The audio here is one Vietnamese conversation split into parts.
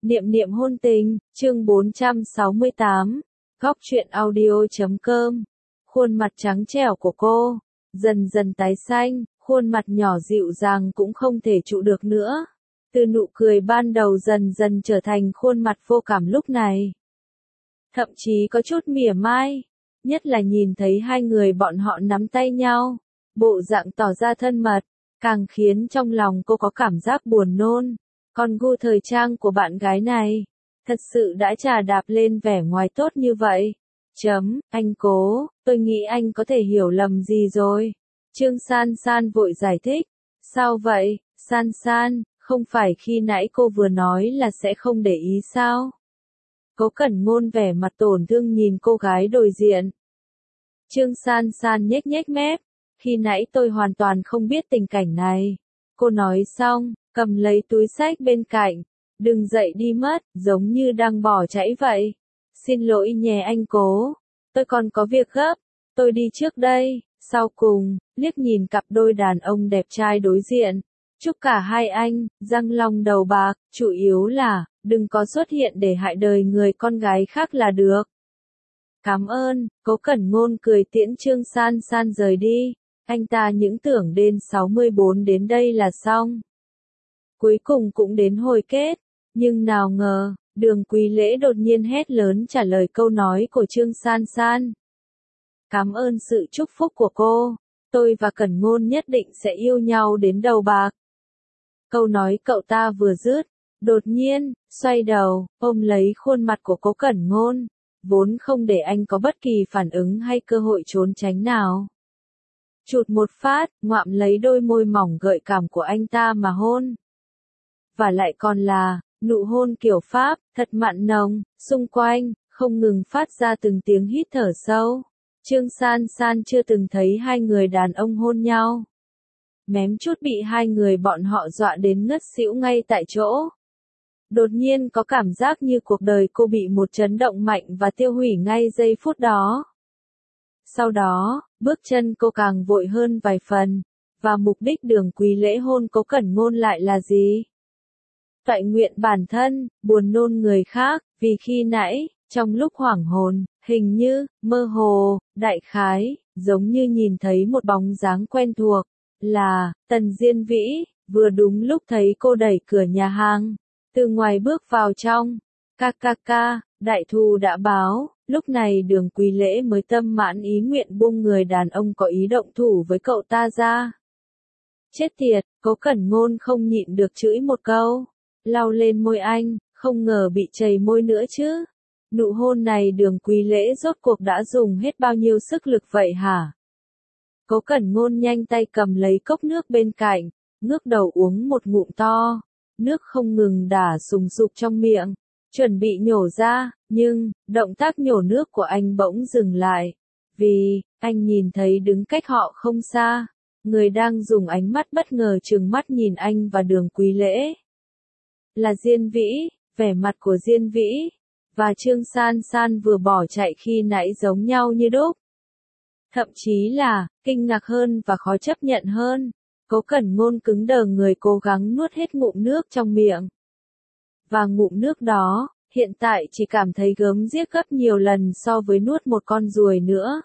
Niệm niệm hôn tình, chương 468, góc truyện audio.com. Khuôn mặt trắng trẻo của cô, dần dần tái xanh, khuôn mặt nhỏ dịu dàng cũng không thể trụ được nữa. Từ nụ cười ban đầu dần dần trở thành khuôn mặt vô cảm lúc này. Thậm chí có chút mỉa mai, nhất là nhìn thấy hai người bọn họ nắm tay nhau, bộ dạng tỏ ra thân mật, càng khiến trong lòng cô có cảm giác buồn nôn. Con gu thời trang của bạn gái này, thật sự đã trà đạp lên vẻ ngoài tốt như vậy. Anh Cố, tôi nghĩ anh có thể hiểu lầm gì rồi. Trương San San vội giải thích. Sao vậy, San San, không phải khi nãy cô vừa nói là sẽ không để ý sao? Cố Cẩn Ngôn vẻ mặt tổn thương nhìn cô gái đối diện. Trương San San nhếch nhếch mép. Khi nãy tôi hoàn toàn không biết tình cảnh này. Cô nói xong, cầm lấy túi xách bên cạnh. Đừng dậy đi mất, giống như đang bỏ chạy vậy. Xin lỗi nhé anh Cố. Tôi còn có việc gấp. Tôi đi trước đây. Sau cùng, liếc nhìn cặp đôi đàn ông đẹp trai đối diện. Chúc cả hai anh, răng long đầu bạc, chủ yếu là, đừng có xuất hiện để hại đời người con gái khác là được. Cảm ơn, Cố Cẩn Ngôn cười tiễn Trương San San rời đi. Anh ta những tưởng đến 64 đến đây là xong. Cuối cùng cũng đến hồi kết, nhưng nào ngờ, Đường Quý Lễ đột nhiên hét lớn trả lời câu nói của Trương San San. Cảm ơn sự chúc phúc của cô, tôi và Cẩn Ngôn nhất định sẽ yêu nhau đến đầu bạc. Câu nói cậu ta vừa dứt, đột nhiên, xoay đầu, ôm lấy khuôn mặt của Cố Cẩn Ngôn, vốn không để anh có bất kỳ phản ứng hay cơ hội trốn tránh nào. Chụt một phát, ngoạm lấy đôi môi mỏng gợi cảm của anh ta mà hôn. Và lại còn là, nụ hôn kiểu Pháp, thật mặn nồng, xung quanh, không ngừng phát ra từng tiếng hít thở sâu. Trương San San chưa từng thấy hai người đàn ông hôn nhau. Mém chút bị hai người bọn họ dọa đến ngất xỉu ngay tại chỗ. Đột nhiên có cảm giác như cuộc đời cô bị một chấn động mạnh và tiêu hủy ngay giây phút đó. Sau đó, bước chân cô càng vội hơn vài phần, và mục đích Đường Quý Lễ hôn Cố Cẩn Ngôn lại là gì? Toại nguyện bản thân, buồn nôn người khác, vì khi nãy, trong lúc hoảng hồn, hình như, mơ hồ, đại khái, giống như nhìn thấy một bóng dáng quen thuộc, là, Tần Diên Vĩ, vừa đúng lúc thấy cô đẩy cửa nhà hàng, từ ngoài bước vào trong. Ca, đại thù đã báo, lúc này Đường Quý Lễ mới tâm mãn ý nguyện buông người đàn ông có ý động thủ với cậu ta ra. Chết tiệt, Cố Cẩn Ngôn không nhịn được chửi một câu, lau lên môi anh, không ngờ bị chảy môi nữa chứ. Nụ hôn này Đường Quý Lễ rốt cuộc đã dùng hết bao nhiêu sức lực vậy hả? Cố Cẩn Ngôn nhanh tay cầm lấy cốc nước bên cạnh, ngước đầu uống một ngụm to, nước không ngừng đả sùng sục trong miệng, chuẩn bị nhổ ra, nhưng, động tác nhổ nước của anh bỗng dừng lại, vì, anh nhìn thấy đứng cách họ không xa, người đang dùng ánh mắt bất ngờ trừng mắt nhìn anh và Đường Quý Lễ. Là Diên Vĩ, vẻ mặt của Diên Vĩ và Trương San San vừa bỏ chạy khi nãy giống nhau như đúc. Thậm chí là, kinh ngạc hơn và khó chấp nhận hơn. Cố Cẩn Ngôn cứng đờ người cố gắng nuốt hết ngụm nước trong miệng. Và ngụm nước đó, hiện tại chỉ cảm thấy gớm ghiếc gấp nhiều lần so với nuốt một con ruồi nữa.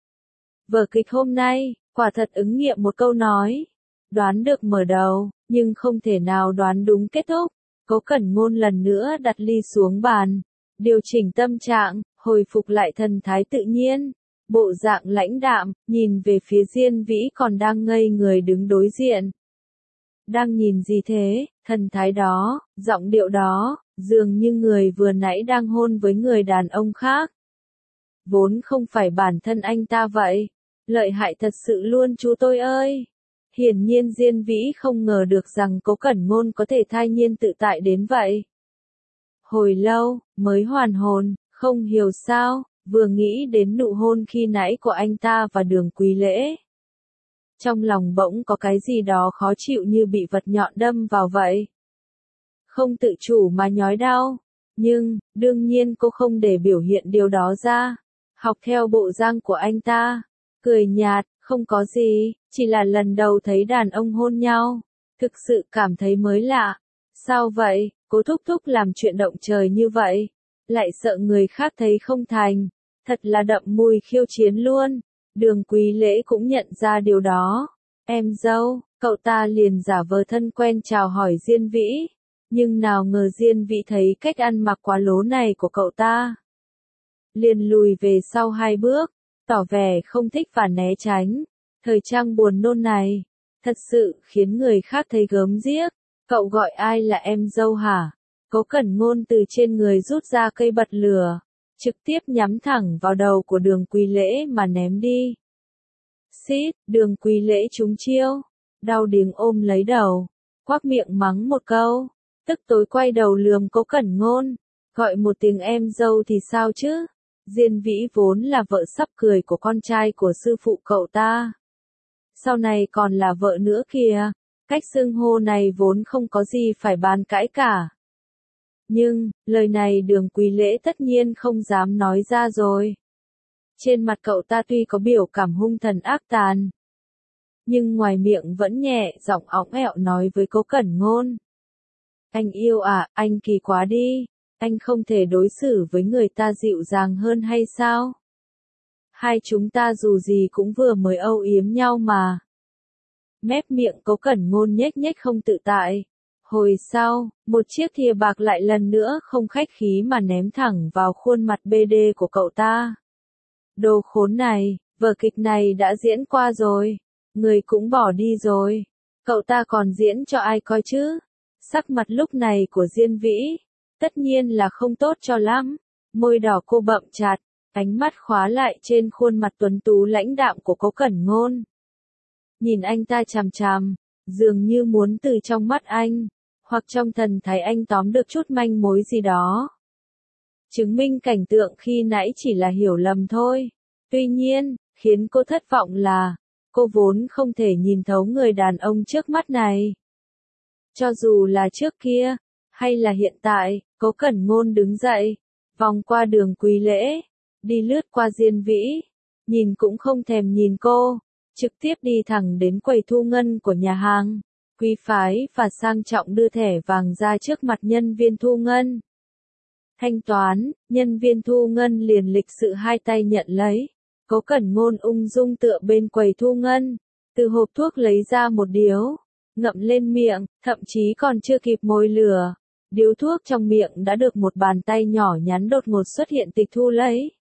Vở kịch hôm nay, quả thật ứng nghiệm một câu nói. Đoán được mở đầu, nhưng không thể nào đoán đúng kết thúc. Cố Cẩn Ngôn lần nữa đặt ly xuống bàn, điều chỉnh tâm trạng, hồi phục lại thần thái tự nhiên. Bộ dạng lãnh đạm, nhìn về phía Diên Vĩ còn đang ngây người đứng đối diện. Đang nhìn gì thế, thần thái đó, giọng điệu đó, dường như người vừa nãy đang hôn với người đàn ông khác. Vốn không phải bản thân anh ta vậy. Lợi hại thật sự luôn chú tôi ơi. Hiển nhiên Diên Vĩ không ngờ được rằng Cố Cẩn Ngôn có thể thai nhiên tự tại đến vậy. Hồi lâu, mới hoàn hồn, không hiểu sao. Vừa nghĩ đến nụ hôn khi nãy của anh ta và Đường Quý Lễ. Trong lòng bỗng có cái gì đó khó chịu như bị vật nhọn đâm vào vậy. Không tự chủ mà nhói đau. Nhưng, đương nhiên cô không để biểu hiện điều đó ra. Học theo bộ dáng của anh ta. Cười nhạt, không có gì, chỉ là lần đầu thấy đàn ông hôn nhau. Thực sự cảm thấy mới lạ. Sao vậy, Cố thúc thúc làm chuyện động trời như vậy, lại sợ người khác thấy không thành, thật là đậm mùi khiêu chiến luôn. Đường Quý Lễ cũng nhận ra điều đó. Em dâu, cậu ta liền giả vờ thân quen chào hỏi Diên Vĩ, nhưng nào ngờ Diên Vĩ thấy cách ăn mặc quá lố này của cậu ta, liền lùi về sau 2 bước, tỏ vẻ không thích và né tránh. Thời trang buồn nôn này, thật sự khiến người khác thấy gớm ghiếc. Cậu gọi ai là em dâu hả? Cố Cẩn Ngôn từ trên người rút ra cây bật lửa, trực tiếp nhắm thẳng vào đầu của Đường Quý Lễ mà ném đi. Xít, Đường Quý Lễ trúng chiêu, đau điếng ôm lấy đầu, quát miệng mắng một câu, tức tối quay đầu lườm Cố Cẩn Ngôn, gọi một tiếng em dâu thì sao chứ? Diên Vĩ vốn là vợ sắp cười của con trai của sư phụ cậu ta, sau này còn là vợ nữa kìa, cách xưng hô này vốn không có gì phải bàn cãi cả. Nhưng, lời này Đường Quý Lễ tất nhiên không dám nói ra rồi. Trên mặt cậu ta tuy có biểu cảm hung thần ác tàn, nhưng ngoài miệng vẫn nhẹ giọng óng ẹo nói với Cố Cẩn Ngôn. Anh yêu à, anh kỳ quá đi, anh không thể đối xử với người ta dịu dàng hơn hay sao? Hai chúng ta dù gì cũng vừa mới âu yếm nhau mà. Mép miệng Cố Cẩn Ngôn nhếch nhếch không tự tại. Hồi sau, một chiếc thìa bạc lại lần nữa không khách khí mà ném thẳng vào khuôn mặt BD của cậu ta. Đồ khốn này, vở kịch này đã diễn qua rồi, người cũng bỏ đi rồi, cậu ta còn diễn cho ai coi chứ? Sắc mặt lúc này của Diên Vĩ, tất nhiên là không tốt cho lắm, môi đỏ cô bậm chặt, ánh mắt khóa lại trên khuôn mặt tuấn tú lãnh đạm của Cố Cẩn Ngôn. Nhìn anh ta chằm chằm, dường như muốn từ trong mắt anh, hoặc trong thần thái anh tóm được chút manh mối gì đó. Chứng minh cảnh tượng khi nãy chỉ là hiểu lầm thôi. Tuy nhiên, khiến cô thất vọng là, cô vốn không thể nhìn thấu người đàn ông trước mắt này. Cho dù là trước kia, hay là hiện tại, Cố Cẩn Ngôn đứng dậy, vòng qua Đường Quý Lễ, đi lướt qua Diên Vĩ, nhìn cũng không thèm nhìn cô, trực tiếp đi thẳng đến quầy thu ngân của nhà hàng, quý phái và sang trọng đưa thẻ vàng ra trước mặt nhân viên thu ngân. Thanh toán, nhân viên thu ngân liền lịch sự hai tay nhận lấy. Cố Cẩn Ngôn ung dung tựa bên quầy thu ngân, từ hộp thuốc lấy ra một điếu, ngậm lên miệng, thậm chí còn chưa kịp môi lửa. Điếu thuốc trong miệng đã được một bàn tay nhỏ nhắn đột ngột xuất hiện tịch thu lấy.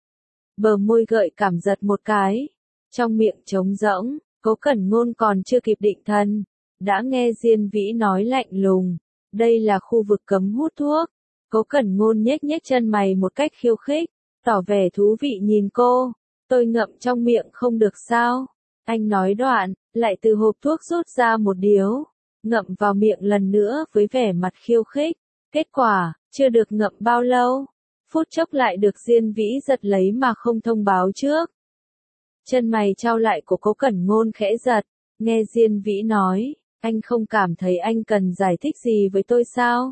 Bờ môi gợi cảm giật một cái, trong miệng trống rỗng, Cố Cẩn Ngôn còn chưa kịp định thần, đã nghe Diên Vĩ nói lạnh lùng, đây là khu vực cấm hút thuốc. Cố Cẩn Ngôn nhếch nhếch chân mày một cách khiêu khích, tỏ vẻ thú vị nhìn cô, tôi ngậm trong miệng không được sao? Anh nói đoạn, lại từ hộp thuốc rút ra một điếu, ngậm vào miệng lần nữa với vẻ mặt khiêu khích. Kết quả, chưa được ngậm bao lâu, phút chốc lại được Diên Vĩ giật lấy mà không thông báo trước. Chân mày chau lại của Cố Cẩn Ngôn khẽ giật, nghe Diên Vĩ nói, anh không cảm thấy anh cần giải thích gì với tôi sao?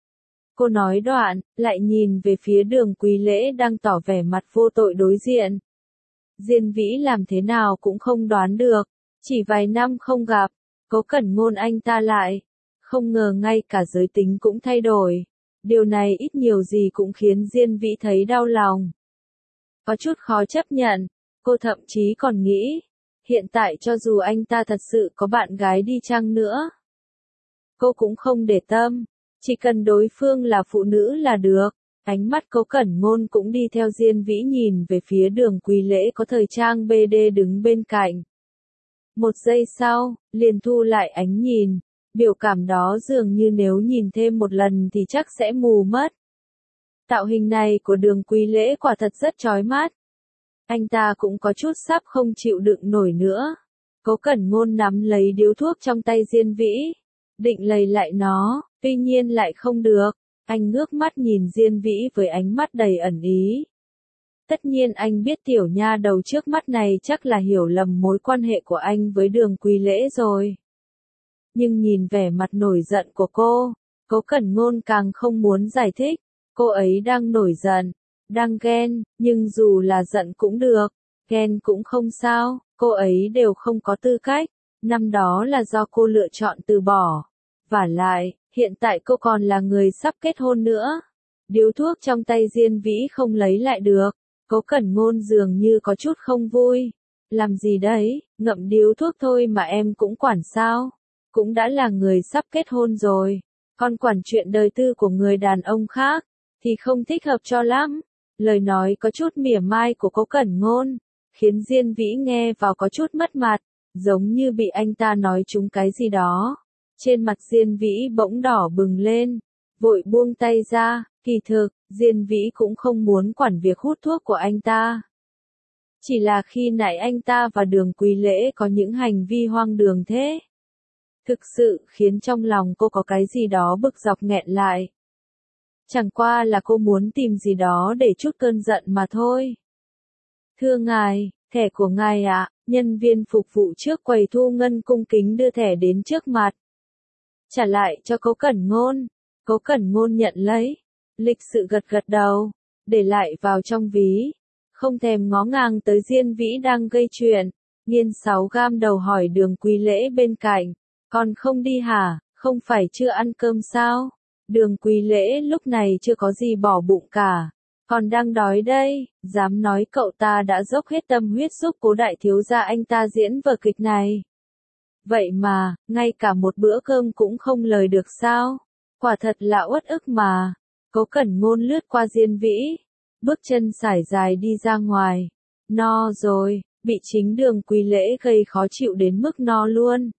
Cô nói đoạn, lại nhìn về phía Đường Quý Lễ đang tỏ vẻ mặt vô tội đối diện. Diên Vĩ làm thế nào cũng không đoán được, chỉ vài năm không gặp, Cố Cẩn Ngôn anh ta lại, không ngờ ngay cả giới tính cũng thay đổi. Điều này ít nhiều gì cũng khiến Diên Vĩ thấy đau lòng. Có chút khó chấp nhận, cô thậm chí còn nghĩ, hiện tại cho dù anh ta thật sự có bạn gái đi chăng nữa, cô cũng không để tâm. Chỉ cần đối phương là phụ nữ là được. Ánh mắt Cố Cẩn Ngôn cũng đi theo Diên Vĩ nhìn về phía Đường Quý Lễ có thời trang BD đứng bên cạnh. Một giây sau, liền thu lại ánh nhìn, biểu cảm đó dường như nếu nhìn thêm một lần thì chắc sẽ mù mất. Tạo hình này của Đường Quý Lễ quả thật rất chói mắt. Anh ta cũng có chút sắp không chịu đựng nổi nữa. Cố Cẩn Ngôn nắm lấy điếu thuốc trong tay Diên Vĩ, định lầy lại nó, tuy nhiên lại không được. Anh ngước mắt nhìn Diên Vĩ với ánh mắt đầy ẩn ý. Tất nhiên anh biết tiểu nha đầu trước mắt này chắc là hiểu lầm mối quan hệ của anh với Đường Quý Lễ rồi. Nhưng nhìn vẻ mặt nổi giận của cô, Cố Cẩn Ngôn càng không muốn giải thích. Cô ấy đang nổi giận, đang ghen, nhưng dù là giận cũng được, ghen cũng không sao, cô ấy đều không có tư cách. Năm đó là do cô lựa chọn từ bỏ. Vả lại, Hiện tại cô còn là người sắp kết hôn nữa. Điếu thuốc trong tay Diên Vĩ không lấy lại được. Cố Cẩn Ngôn dường như có chút không vui. Làm gì đấy, ngậm điếu thuốc thôi mà em cũng quản sao? Cũng đã là người sắp kết hôn rồi. Còn quản chuyện đời tư của người đàn ông khác, thì không thích hợp cho lắm. Lời nói có chút mỉa mai của Cố Cẩn Ngôn, khiến Diên Vĩ nghe vào có chút mất mặt, giống như bị anh ta nói trúng cái gì đó. Trên mặt Diên Vĩ bỗng đỏ bừng lên, vội buông tay ra, kỳ thực, Diên Vĩ cũng không muốn quản việc hút thuốc của anh ta. Chỉ là khi nãy anh ta và Đường Quý Lễ có những hành vi hoang đường thế. Thực sự khiến trong lòng cô có cái gì đó bực dọc nghẹn lại. Chẳng qua là cô muốn tìm gì đó để trút cơn giận mà thôi. Thưa ngài, thẻ của ngài ạ, nhân viên phục vụ trước quầy thu ngân cung kính đưa thẻ đến trước mặt. Trả lại cho Cố Cẩn Ngôn. Cố Cẩn Ngôn nhận lấy. Lịch sự gật gật đầu, để lại vào trong ví. Không thèm ngó ngàng tới Diên Vĩ đang gây chuyện. Nghiên 6 gam đầu hỏi Đường Quý Lễ bên cạnh. Còn không đi hả, không phải chưa ăn cơm sao? Đường Quý Lễ lúc này chưa có gì bỏ bụng cả. Còn đang đói đây, dám nói cậu ta đã dốc hết tâm huyết giúp Cố đại thiếu gia anh ta diễn vở kịch này. Vậy mà, ngay cả một bữa cơm cũng không lời được sao? Quả thật là uất ức mà. Cố Cẩn Ngôn lướt qua Diên Vĩ, bước chân sải dài đi ra ngoài. No rồi, bị chính Đường Quý Lễ gây khó chịu đến mức no luôn.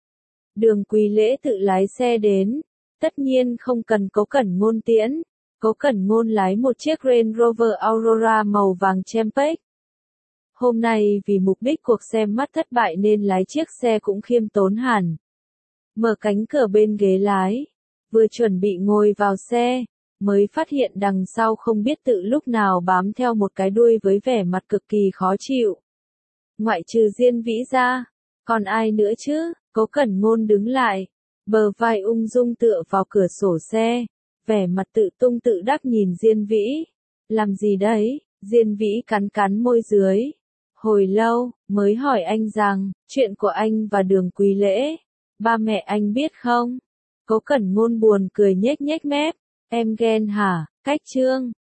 Đường Quý Lễ tự lái xe đến, tất nhiên không cần Cố Cẩn Ngôn tiễn. Cố Cẩn Ngôn lái một chiếc Range Rover Aurora màu vàng champagne. Hôm nay vì mục đích cuộc xem mắt thất bại nên lái chiếc xe cũng khiêm tốn hẳn. Mở cánh cửa bên ghế lái, vừa chuẩn bị ngồi vào xe, mới phát hiện đằng sau không biết tự lúc nào bám theo một cái đuôi với vẻ mặt cực kỳ khó chịu. Ngoại trừ Diên Vĩ ra, còn ai nữa chứ? Cố Cẩn Ngôn đứng lại, bờ vai ung dung tựa vào cửa sổ xe, vẻ mặt tự tung tự đắc nhìn Diên Vĩ. Làm gì đấy? Diên Vĩ cắn cắn môi dưới. Hồi lâu, mới hỏi anh rằng, chuyện của anh và Đường Quý Lễ, ba mẹ anh biết không? Cố Cẩn Ngôn buồn cười nhếch nhếch mép. Em ghen hả? Cách Trương.